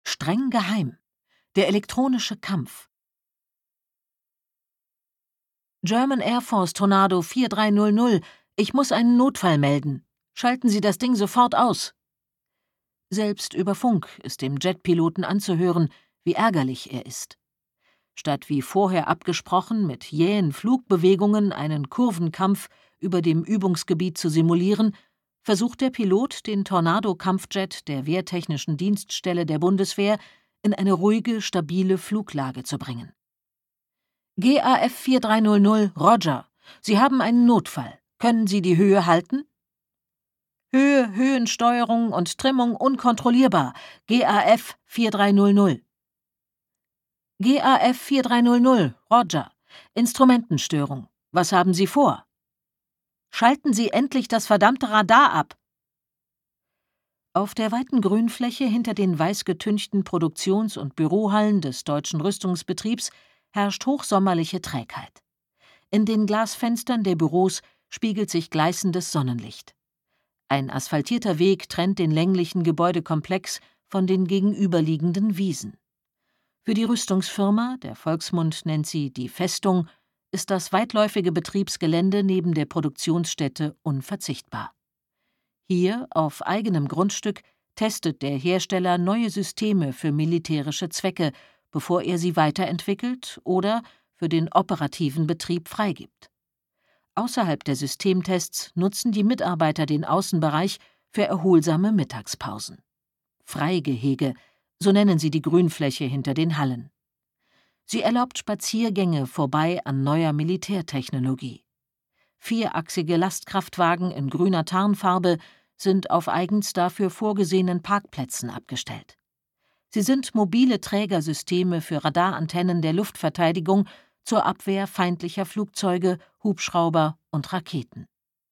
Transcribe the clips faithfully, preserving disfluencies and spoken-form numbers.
Streng geheim. Der elektronische Kampf. German Air Force Tornado vier drei null null. Ich muss einen Notfall melden. Schalten Sie das Ding sofort aus. Selbst über Funk ist dem Jetpiloten anzuhören, wie ärgerlich er ist. Statt wie vorher abgesprochen mit jähen Flugbewegungen einen Kurvenkampf über dem Übungsgebiet zu simulieren, versucht der Pilot, den Tornado-Kampfjet der Wehrtechnischen Dienststelle der Bundeswehr in eine ruhige, stabile Fluglage zu bringen. G A F vier drei null null, Roger. Sie haben einen Notfall. Können Sie die Höhe halten? Höhe, Höhensteuerung und Trimmung unkontrollierbar. G A F vier drei null null. G A F vier drei null null, Roger. Instrumentenstörung. Was haben Sie vor? Schalten Sie endlich das verdammte Radar ab! Auf der weiten Grünfläche hinter den weiß getünchten Produktions- und Bürohallen des Deutschen Rüstungsbetriebs herrscht hochsommerliche Trägheit. In den Glasfenstern der Büros spiegelt sich gleißendes Sonnenlicht. Ein asphaltierter Weg trennt den länglichen Gebäudekomplex von den gegenüberliegenden Wiesen. Für die Rüstungsfirma, der Volksmund nennt sie die Festung, ist das weitläufige Betriebsgelände neben der Produktionsstätte unverzichtbar. Hier, auf eigenem Grundstück, testet der Hersteller neue Systeme für militärische Zwecke, bevor er sie weiterentwickelt oder für den operativen Betrieb freigibt. Außerhalb der Systemtests nutzen die Mitarbeiter den Außenbereich für erholsame Mittagspausen. Freigehege, so nennen sie die Grünfläche hinter den Hallen. Sie erlaubt Spaziergänge vorbei an neuer Militärtechnologie. Vierachsige Lastkraftwagen in grüner Tarnfarbe sind auf eigens dafür vorgesehenen Parkplätzen abgestellt. Sie sind mobile Trägersysteme für Radarantennen der Luftverteidigung zur Abwehr feindlicher Flugzeuge, Hubschrauber und Raketen.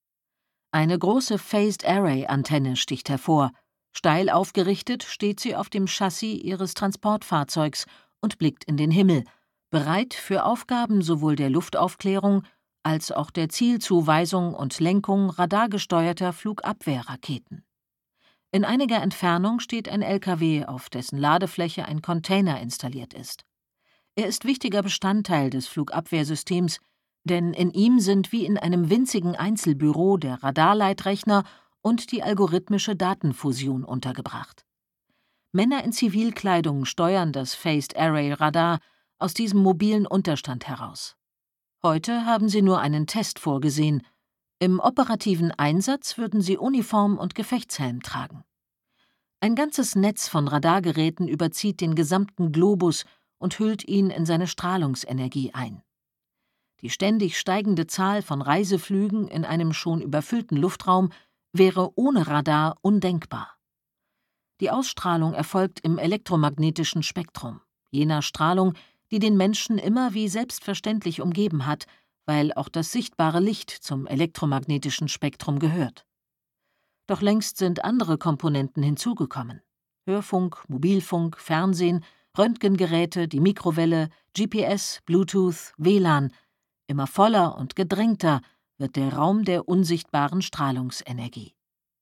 Eine große Phased-Array-Antenne sticht hervor. Steil aufgerichtet steht sie auf dem Chassis ihres Transportfahrzeugs und blickt in den Himmel, bereit für Aufgaben sowohl der Luftaufklärung als auch der Zielzuweisung und Lenkung radargesteuerter Flugabwehrraketen. In einiger Entfernung steht ein L K W, auf dessen Ladefläche ein Container installiert ist. Er ist wichtiger Bestandteil des Flugabwehrsystems, denn in ihm sind wie in einem winzigen Einzelbüro der Radarleitrechner und die algorithmische Datenfusion untergebracht. Männer in Zivilkleidung steuern das Phased-Array-Radar aus diesem mobilen Unterstand heraus. Heute haben sie nur einen Test vorgesehen. Im operativen Einsatz würden sie Uniform und Gefechtshelm tragen. Ein ganzes Netz von Radargeräten überzieht den gesamten Globus und hüllt ihn in seine Strahlungsenergie ein. Die ständig steigende Zahl von Reiseflügen in einem schon überfüllten Luftraum wäre ohne Radar undenkbar. Die Ausstrahlung erfolgt im elektromagnetischen Spektrum, jener Strahlung, die den Menschen immer wie selbstverständlich umgeben hat, weil auch das sichtbare Licht zum elektromagnetischen Spektrum gehört. Doch längst sind andere Komponenten hinzugekommen. Hörfunk, Mobilfunk, Fernsehen, Röntgengeräte, die Mikrowelle, G P S, Bluetooth, W L A N. Immer voller und gedrängter wird der Raum der unsichtbaren Strahlungsenergie.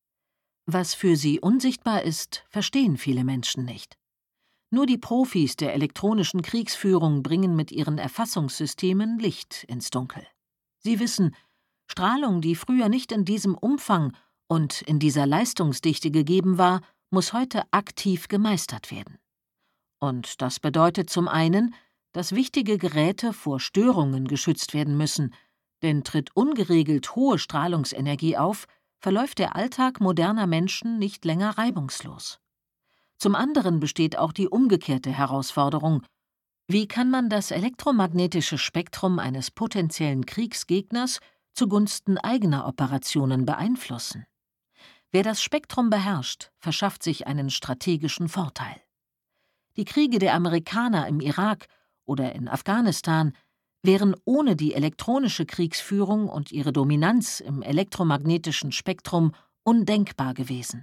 Was für sie unsichtbar ist, verstehen viele Menschen nicht. Nur die Profis der elektronischen Kriegsführung bringen mit ihren Erfassungssystemen Licht ins Dunkel. Sie wissen, Strahlung, die früher nicht in diesem Umfang und in dieser Leistungsdichte gegeben war, muss heute aktiv gemeistert werden. Und das bedeutet zum einen, dass wichtige Geräte vor Störungen geschützt werden müssen, denn tritt ungeregelt hohe Strahlungsenergie auf, verläuft der Alltag moderner Menschen nicht länger reibungslos. Zum anderen besteht auch die umgekehrte Herausforderung: Wie kann man das elektromagnetische Spektrum eines potenziellen Kriegsgegners zugunsten eigener Operationen beeinflussen? Wer das Spektrum beherrscht, verschafft sich einen strategischen Vorteil. Die Kriege der Amerikaner im Irak oder in Afghanistan wären ohne die elektronische Kriegsführung und ihre Dominanz im elektromagnetischen Spektrum undenkbar gewesen.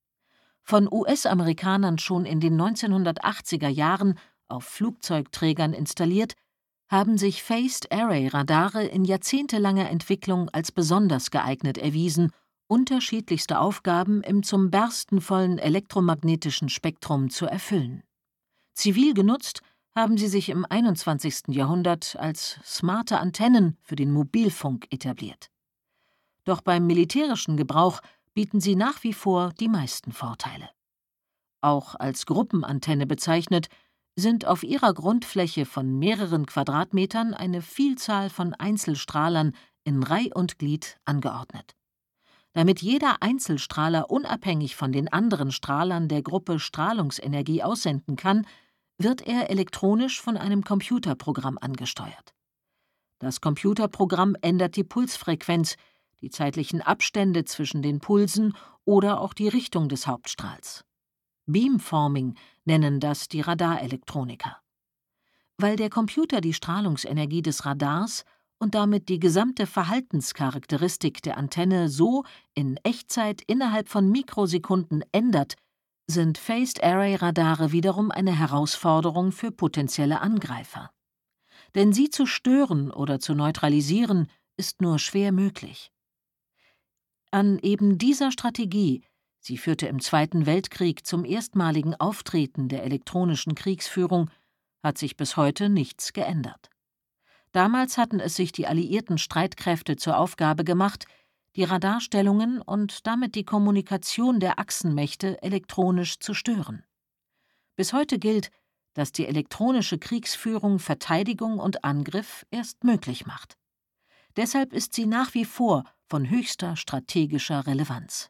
Von U S-Amerikanern schon in den neunzehnhundertachtziger Jahren auf Flugzeugträgern installiert, haben sich Phased-Array-Radare in jahrzehntelanger Entwicklung als besonders geeignet erwiesen, unterschiedlichste Aufgaben im zum Bersten vollen elektromagnetischen Spektrum zu erfüllen. Zivil genutzt haben sie sich im einundzwanzigsten Jahrhundert als smarte Antennen für den Mobilfunk etabliert. Doch beim militärischen Gebrauch bieten sie nach wie vor die meisten Vorteile. Auch als Gruppenantenne bezeichnet, sind auf ihrer Grundfläche von mehreren Quadratmetern eine Vielzahl von Einzelstrahlern in Reih und Glied angeordnet. Damit jeder Einzelstrahler unabhängig von den anderen Strahlern der Gruppe Strahlungsenergie aussenden kann, wird er elektronisch von einem Computerprogramm angesteuert. Das Computerprogramm ändert die Pulsfrequenz, die zeitlichen Abstände zwischen den Pulsen oder auch die Richtung des Hauptstrahls. Beamforming nennen das die Radarelektroniker. Weil der Computer die Strahlungsenergie des Radars und damit die gesamte Verhaltenscharakteristik der Antenne so in Echtzeit innerhalb von Mikrosekunden ändert, sind Phased-Array-Radare wiederum eine Herausforderung für potenzielle Angreifer. Denn sie zu stören oder zu neutralisieren, ist nur schwer möglich. An eben dieser Strategie, sie führte im Zweiten Weltkrieg zum erstmaligen Auftreten der elektronischen Kriegsführung, hat sich bis heute nichts geändert. Damals hatten es sich die alliierten Streitkräfte zur Aufgabe gemacht, die Radarstellungen und damit die Kommunikation der Achsenmächte elektronisch zu stören. Bis heute gilt, dass die elektronische Kriegsführung Verteidigung und Angriff erst möglich macht. Deshalb ist sie nach wie vor von höchster strategischer Relevanz.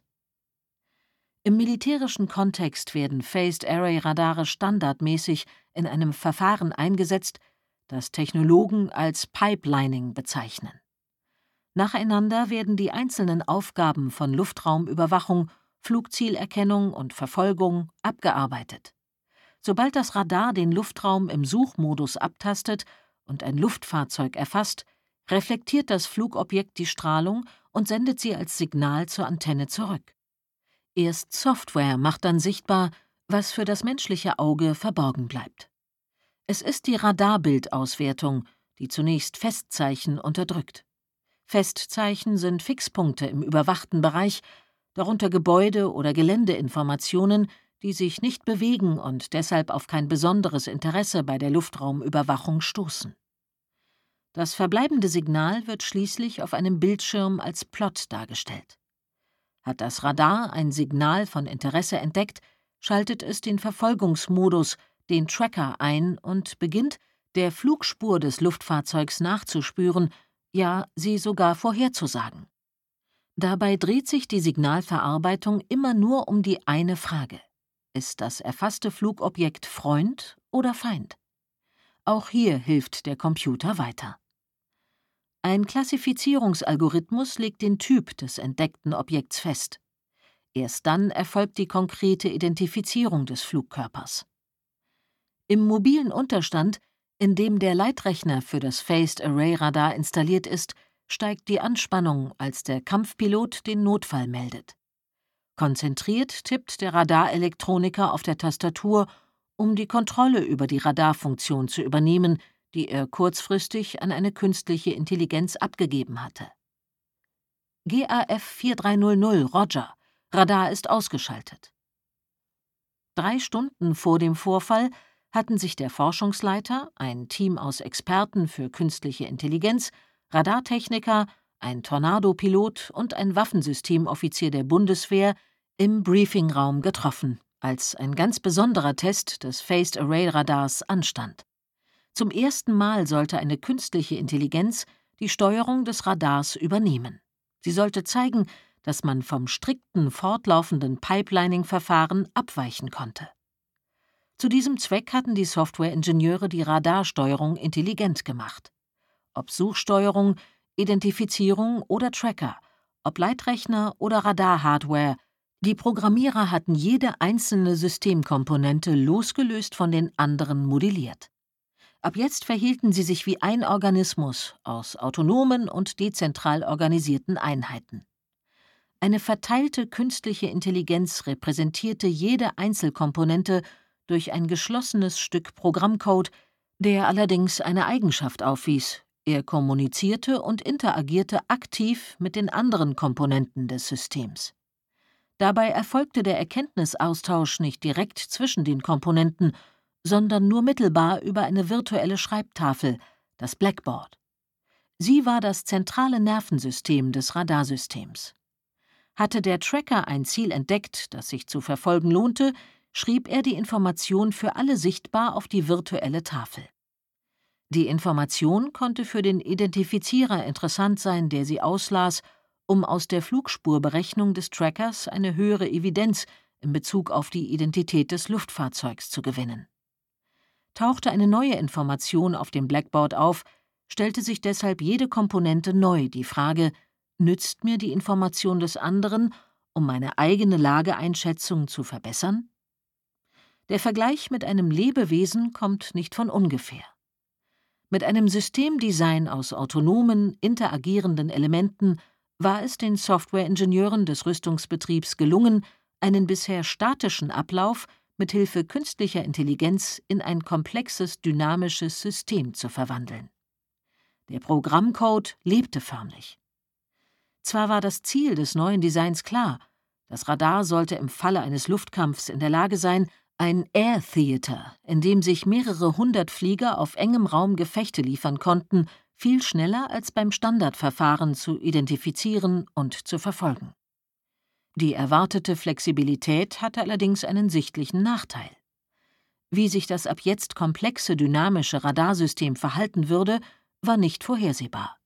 Im militärischen Kontext werden Phased-Array-Radare standardmäßig in einem Verfahren eingesetzt, das Technologen als Pipelining bezeichnen. Nacheinander werden die einzelnen Aufgaben von Luftraumüberwachung, Flugzielerkennung und Verfolgung abgearbeitet. Sobald das Radar den Luftraum im Suchmodus abtastet und ein Luftfahrzeug erfasst, reflektiert das Flugobjekt die Strahlung und sendet sie als Signal zur Antenne zurück. Erst Software macht dann sichtbar, was für das menschliche Auge verborgen bleibt. Es ist die Radarbildauswertung, die zunächst Festzeichen unterdrückt. Festzeichen sind Fixpunkte im überwachten Bereich, darunter Gebäude- oder Geländeinformationen, die sich nicht bewegen und deshalb auf kein besonderes Interesse bei der Luftraumüberwachung stoßen. Das verbleibende Signal wird schließlich auf einem Bildschirm als Plot dargestellt. Hat das Radar ein Signal von Interesse entdeckt, schaltet es den Verfolgungsmodus, den Tracker, ein und beginnt, der Flugspur des Luftfahrzeugs nachzuspüren, ja, sie sogar vorherzusagen. Dabei dreht sich die Signalverarbeitung immer nur um die eine Frage: Ist das erfasste Flugobjekt Freund oder Feind? Auch hier hilft der Computer weiter. Ein Klassifizierungsalgorithmus legt den Typ des entdeckten Objekts fest. Erst dann erfolgt die konkrete Identifizierung des Flugkörpers. Im mobilen Unterstand, in dem der Leitrechner für das Phased-Array-Radar installiert ist, steigt die Anspannung, als der Kampfpilot den Notfall meldet. Konzentriert tippt der Radarelektroniker auf der Tastatur, um die Kontrolle über die Radarfunktion zu übernehmen, die er kurzfristig an eine künstliche Intelligenz abgegeben hatte. G A F vier drei null null, Roger. Radar ist ausgeschaltet. Drei Stunden vor dem Vorfall hatten sich der Forschungsleiter, ein Team aus Experten für künstliche Intelligenz, Radartechniker, ein Tornado-Pilot und ein Waffensystemoffizier der Bundeswehr im Briefingraum getroffen, als ein ganz besonderer Test des Phased-Array-Radars anstand. Zum ersten Mal sollte eine künstliche Intelligenz die Steuerung des Radars übernehmen. Sie sollte zeigen, dass man vom strikten, fortlaufenden Pipelining-Verfahren abweichen konnte. Zu diesem Zweck hatten die Softwareingenieure die Radarsteuerung intelligent gemacht. Ob Suchsteuerung, Identifizierung oder Tracker, ob Leitrechner oder Radarhardware, die Programmierer hatten jede einzelne Systemkomponente losgelöst von den anderen modelliert. Ab jetzt verhielten sie sich wie ein Organismus aus autonomen und dezentral organisierten Einheiten. Eine verteilte künstliche Intelligenz repräsentierte jede Einzelkomponente durch ein geschlossenes Stück Programmcode, der allerdings eine Eigenschaft aufwies: Er kommunizierte und interagierte aktiv mit den anderen Komponenten des Systems. Dabei erfolgte der Erkenntnisaustausch nicht direkt zwischen den Komponenten, sondern nur mittelbar über eine virtuelle Schreibtafel, das Blackboard. Sie war das zentrale Nervensystem des Radarsystems. Hatte der Tracker ein Ziel entdeckt, das sich zu verfolgen lohnte, schrieb er die Information für alle sichtbar auf die virtuelle Tafel. Die Information konnte für den Identifizierer interessant sein, der sie auslas, um aus der Flugspurberechnung des Trackers eine höhere Evidenz in Bezug auf die Identität des Luftfahrzeugs zu gewinnen. Tauchte eine neue Information auf dem Blackboard auf, stellte sich deshalb jede Komponente neu die Frage: Nützt mir die Information des anderen, um meine eigene Lageeinschätzung zu verbessern? Der Vergleich mit einem Lebewesen kommt nicht von ungefähr. Mit einem Systemdesign aus autonomen, interagierenden Elementen war es den Softwareingenieuren des Rüstungsbetriebs gelungen, einen bisher statischen Ablauf mit Hilfe künstlicher Intelligenz in ein komplexes, dynamisches System zu verwandeln. Der Programmcode lebte förmlich. Zwar war das Ziel des neuen Designs klar: Das Radar sollte im Falle eines Luftkampfs in der Lage sein, ein Air Theater, in dem sich mehrere hundert Flieger auf engem Raum Gefechte liefern konnten, viel schneller als beim Standardverfahren zu identifizieren und zu verfolgen. Die erwartete Flexibilität hatte allerdings einen sichtlichen Nachteil. Wie sich das ab jetzt komplexe dynamische Radarsystem verhalten würde, war nicht vorhersehbar.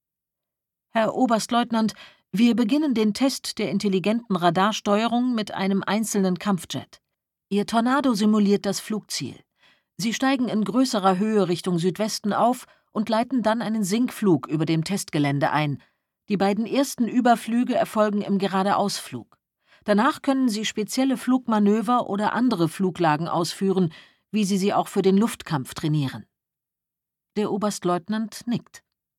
Herr Oberstleutnant, wir beginnen den Test der intelligenten Radarsteuerung mit einem einzelnen Kampfjet. Ihr Tornado simuliert das Flugziel. Sie steigen in größerer Höhe Richtung Südwesten auf und leiten dann einen Sinkflug über dem Testgelände ein. Die beiden ersten Überflüge erfolgen im Geradeausflug. Danach können Sie spezielle Flugmanöver oder andere Fluglagen ausführen, wie Sie sie auch für den Luftkampf trainieren. Der Oberstleutnant nickt.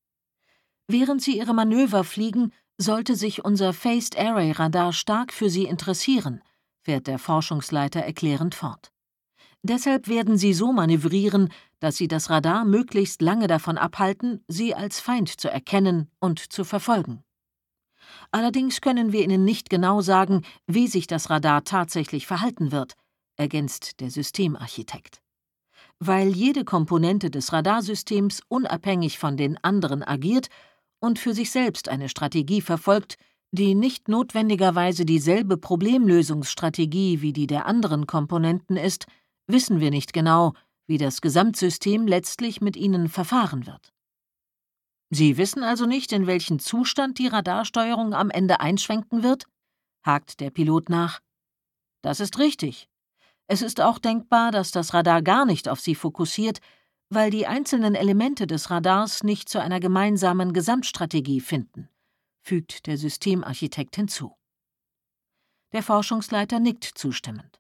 Während Sie Ihre Manöver fliegen, sollte sich unser Phased Array Radar stark für Sie interessieren, fährt der Forschungsleiter erklärend fort. Deshalb werden Sie so manövrieren, dass Sie das Radar möglichst lange davon abhalten, Sie als Feind zu erkennen und zu verfolgen. Allerdings können wir Ihnen nicht genau sagen, wie sich das Radar tatsächlich verhalten wird, ergänzt der Systemarchitekt. Weil jede Komponente des Radarsystems unabhängig von den anderen agiert und für sich selbst eine Strategie verfolgt, die nicht notwendigerweise dieselbe Problemlösungsstrategie wie die der anderen Komponenten ist, wissen wir nicht genau, wie das Gesamtsystem letztlich mit ihnen verfahren wird. Sie wissen also nicht, in welchen Zustand die Radarsteuerung am Ende einschwenken wird? Hakt der Pilot nach. Das ist richtig. Es ist auch denkbar, dass das Radar gar nicht auf sie fokussiert, weil die einzelnen Elemente des Radars nicht zu einer gemeinsamen Gesamtstrategie finden, fügt der Systemarchitekt hinzu. Der Forschungsleiter nickt zustimmend.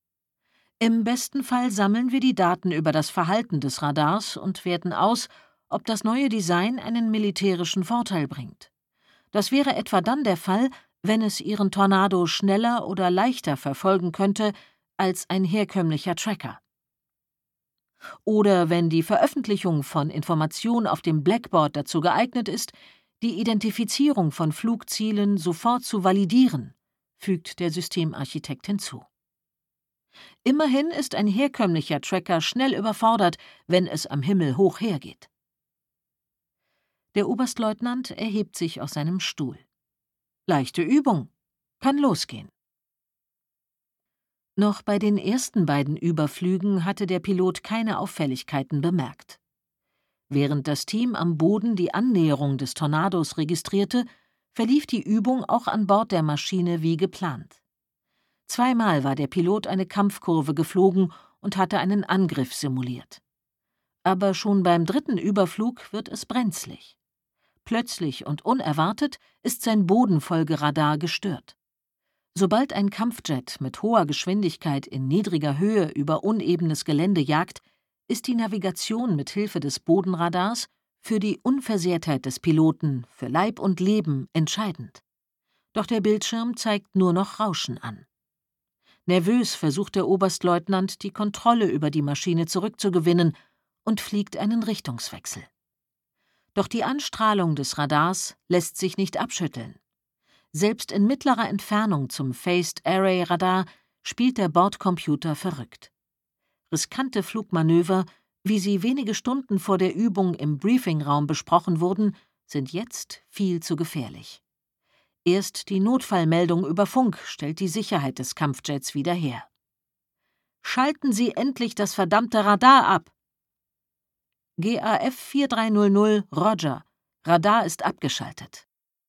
Im besten Fall sammeln wir die Daten über das Verhalten des Radars und werten aus, ob das neue Design einen militärischen Vorteil bringt. Das wäre etwa dann der Fall, wenn es Ihren Tornado schneller oder leichter verfolgen könnte als ein herkömmlicher Tracker. Oder wenn die Veröffentlichung von Informationen auf dem Blackboard dazu geeignet ist, die Identifizierung von Flugzielen sofort zu validieren, fügt der Systemarchitekt hinzu. Immerhin ist ein herkömmlicher Tracker schnell überfordert, wenn es am Himmel hoch hergeht. Der Oberstleutnant erhebt sich aus seinem Stuhl. Leichte Übung, kann losgehen. Noch bei den ersten beiden Überflügen hatte der Pilot keine Auffälligkeiten bemerkt. Während das Team am Boden die Annäherung des Tornados registrierte, verlief die Übung auch an Bord der Maschine wie geplant. Zweimal war der Pilot eine Kampfkurve geflogen und hatte einen Angriff simuliert. Aber schon beim dritten Überflug wird es brenzlig. Plötzlich und unerwartet ist sein Bodenfolgeradar gestört. Sobald ein Kampfjet mit hoher Geschwindigkeit in niedriger Höhe über unebenes Gelände jagt, ist die Navigation mit Hilfe des Bodenradars für die Unversehrtheit des Piloten, für Leib und Leben entscheidend. Doch der Bildschirm zeigt nur noch Rauschen an. Nervös versucht der Oberstleutnant, die Kontrolle über die Maschine zurückzugewinnen und fliegt einen Richtungswechsel. Doch die Anstrahlung des Radars lässt sich nicht abschütteln. Selbst in mittlerer Entfernung zum Phased Array Radar spielt der Bordcomputer verrückt. Riskante Flugmanöver, wie sie wenige Stunden vor der Übung im Briefingraum besprochen wurden, sind jetzt viel zu gefährlich. Erst die Notfallmeldung über Funk stellt die Sicherheit des Kampfjets wieder her. »Schalten Sie endlich das verdammte Radar ab!« G A F vier drei null null, Roger. Radar ist abgeschaltet.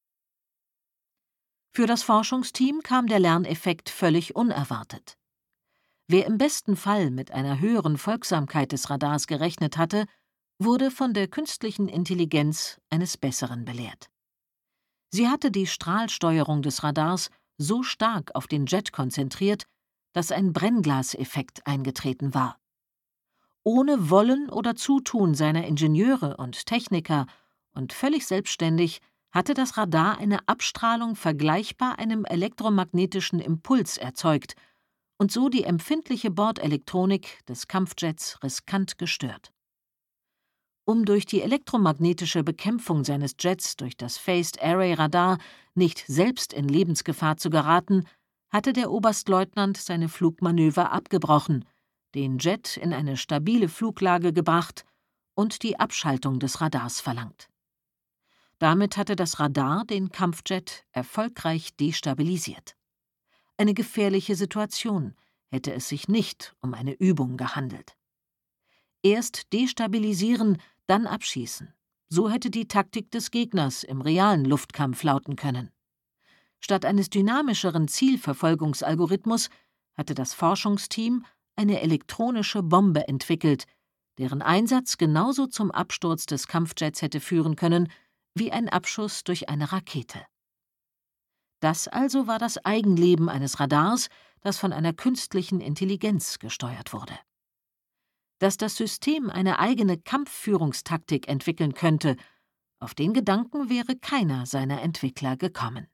Für das Forschungsteam kam der Lerneffekt völlig unerwartet. Wer im besten Fall mit einer höheren Folgsamkeit des Radars gerechnet hatte, wurde von der künstlichen Intelligenz eines Besseren belehrt. Sie hatte die Strahlsteuerung des Radars so stark auf den Jet konzentriert, dass ein Brennglaseffekt eingetreten war. Ohne Wollen oder Zutun seiner Ingenieure und Techniker und völlig selbstständig hatte das Radar eine Abstrahlung vergleichbar einem elektromagnetischen Impuls erzeugt und so die empfindliche Bordelektronik des Kampfjets riskant gestört. Um durch die elektromagnetische Bekämpfung seines Jets durch das Phased Array Radar nicht selbst in Lebensgefahr zu geraten, hatte der Oberstleutnant seine Flugmanöver abgebrochen, den Jet in eine stabile Fluglage gebracht und die Abschaltung des Radars verlangt. Damit hatte das Radar den Kampfjet erfolgreich destabilisiert. Eine gefährliche Situation, hätte es sich nicht um eine Übung gehandelt. Erst destabilisieren, dann abschießen. So hätte die Taktik des Gegners im realen Luftkampf lauten können. Statt eines dynamischeren Zielverfolgungsalgorithmus hatte das Forschungsteam eine elektronische Bombe entwickelt, deren Einsatz genauso zum Absturz des Kampfjets hätte führen können wie ein Abschuss durch eine Rakete. Das also war das Eigenleben eines Radars, das von einer künstlichen Intelligenz gesteuert wurde. Dass das System eine eigene Kampfführungstaktik entwickeln könnte, auf den Gedanken wäre keiner seiner Entwickler gekommen.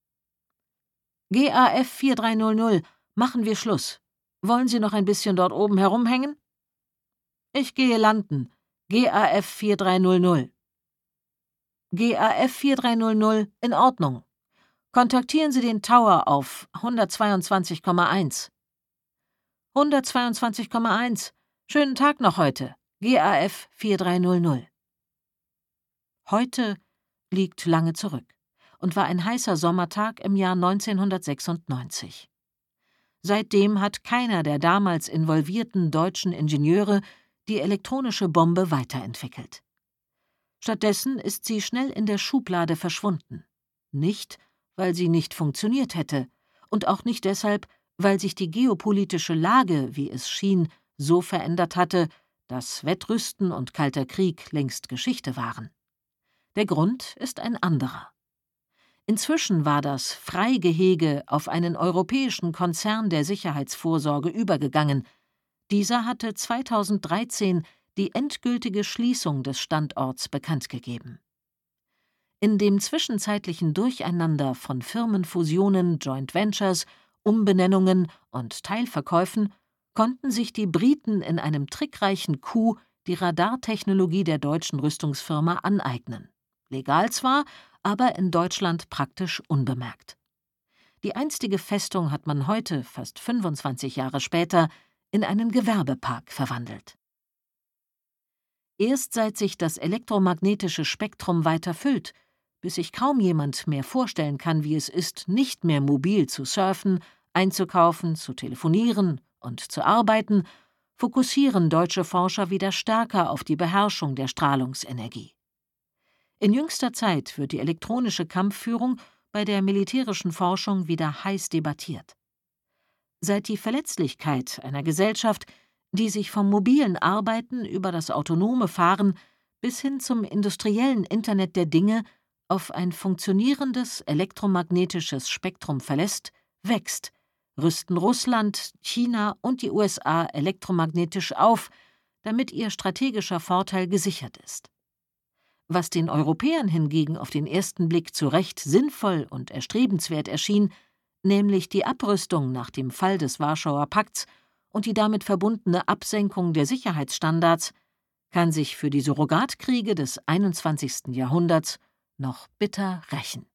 G A F vier drei null null, machen wir Schluss. Wollen Sie noch ein bisschen dort oben herumhängen? Ich gehe landen. G A F vier drei null null. G A F vier drei null null, in Ordnung. Kontaktieren Sie den Tower auf hundertzweiundzwanzig Komma eins. hundertzweiundzwanzig Komma eins. Schönen Tag noch heute. G A F vier drei null null. Heute liegt lange zurück und war ein heißer Sommertag im Jahr neunzehnhundertsechsundneunzig. Seitdem hat keiner der damals involvierten deutschen Ingenieure die elektronische Bombe weiterentwickelt. Stattdessen ist sie schnell in der Schublade verschwunden. Nicht, weil sie nicht funktioniert hätte, und auch nicht deshalb, weil sich die geopolitische Lage, wie es schien, so verändert hatte, dass Wettrüsten und Kalter Krieg längst Geschichte waren. Der Grund ist ein anderer. Inzwischen war das Freigehege auf einen europäischen Konzern der Sicherheitsvorsorge übergegangen. Dieser hatte zweitausenddreizehn die endgültige Schließung des Standorts bekannt gegeben. In dem zwischenzeitlichen Durcheinander von Firmenfusionen, Joint Ventures, Umbenennungen und Teilverkäufen konnten sich die Briten in einem trickreichen Coup die Radartechnologie der deutschen Rüstungsfirma aneignen. Legal zwar, aber in Deutschland praktisch unbemerkt. Die einstige Festung hat man heute, fast fünfundzwanzig Jahre später, in einen Gewerbepark verwandelt. Erst seit sich das elektromagnetische Spektrum weiter füllt, bis sich kaum jemand mehr vorstellen kann, wie es ist, nicht mehr mobil zu surfen, einzukaufen, zu telefonieren und zu arbeiten, fokussieren deutsche Forscher wieder stärker auf die Beherrschung der Strahlungsenergie. In jüngster Zeit wird die elektronische Kampfführung bei der militärischen Forschung wieder heiß debattiert. Seit die Verletzlichkeit einer Gesellschaft, die sich vom mobilen Arbeiten über das autonome Fahren bis hin zum industriellen Internet der Dinge auf ein funktionierendes elektromagnetisches Spektrum verlässt, wächst, rüsten Russland, China und die U S A elektromagnetisch auf, damit ihr strategischer Vorteil gesichert ist. Was den Europäern hingegen auf den ersten Blick zu Recht sinnvoll und erstrebenswert erschien, nämlich die Abrüstung nach dem Fall des Warschauer Pakts und die damit verbundene Absenkung der Sicherheitsstandards, kann sich für die Surrogatkriege des einundzwanzigsten Jahrhunderts noch bitter rächen.